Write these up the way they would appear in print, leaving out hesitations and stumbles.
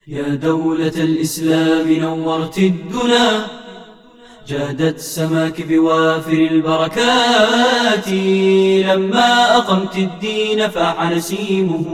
يا دولة الإسلام نورت الدنا، جادت سماك بوافر البركات. لما أقمت الدين فاح نسيمه،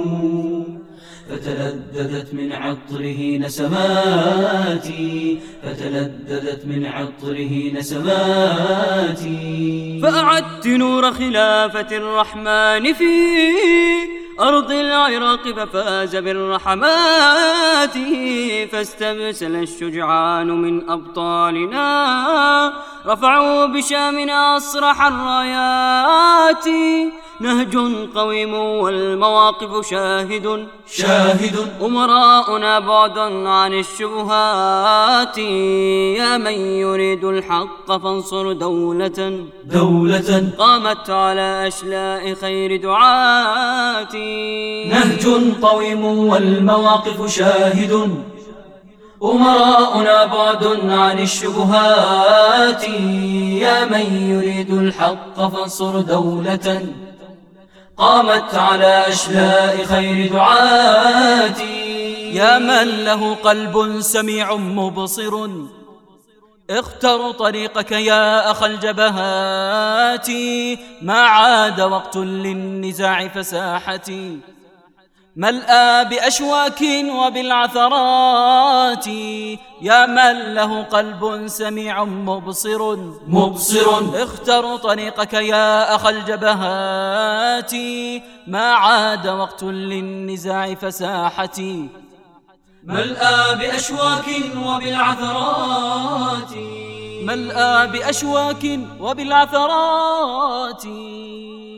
فتلذذت من عطره نسماتي، فتلذذت من عطره نسماتي. فأعدت نور خلافة الرحمن في أرض العراق ففاز بالرحمات. فاستبسل الشجعان من أبطالنا، رفعوا بشامنا أصرح الرايات. نهج قويم والمواقف شاهد، أمراؤنا بعد عن الشبهات. يا من يريد الحق فانصر دولة قامت على أشلاء خير دعاة. نهج قويم والمواقف شاهد، أمراؤنا بعد عن الشبهات. يا من يريد الحق فانصر دولة قامت على أشلاء خير دعاة. يا من له قلب سميع مبصر، اختر طريقك يا أخ الجبهات. ما عاد وقت للنزاع فساحتي، ملأى بأشواك وبالعثرات. يا من له قلب سميع مبصر، اختر طريقك يا أخ الجبهات. ما عاد وقت للنزاع فساحتي، ملأى بأشواك وبالعثرات، ملأى بأشواك وبالعثرات.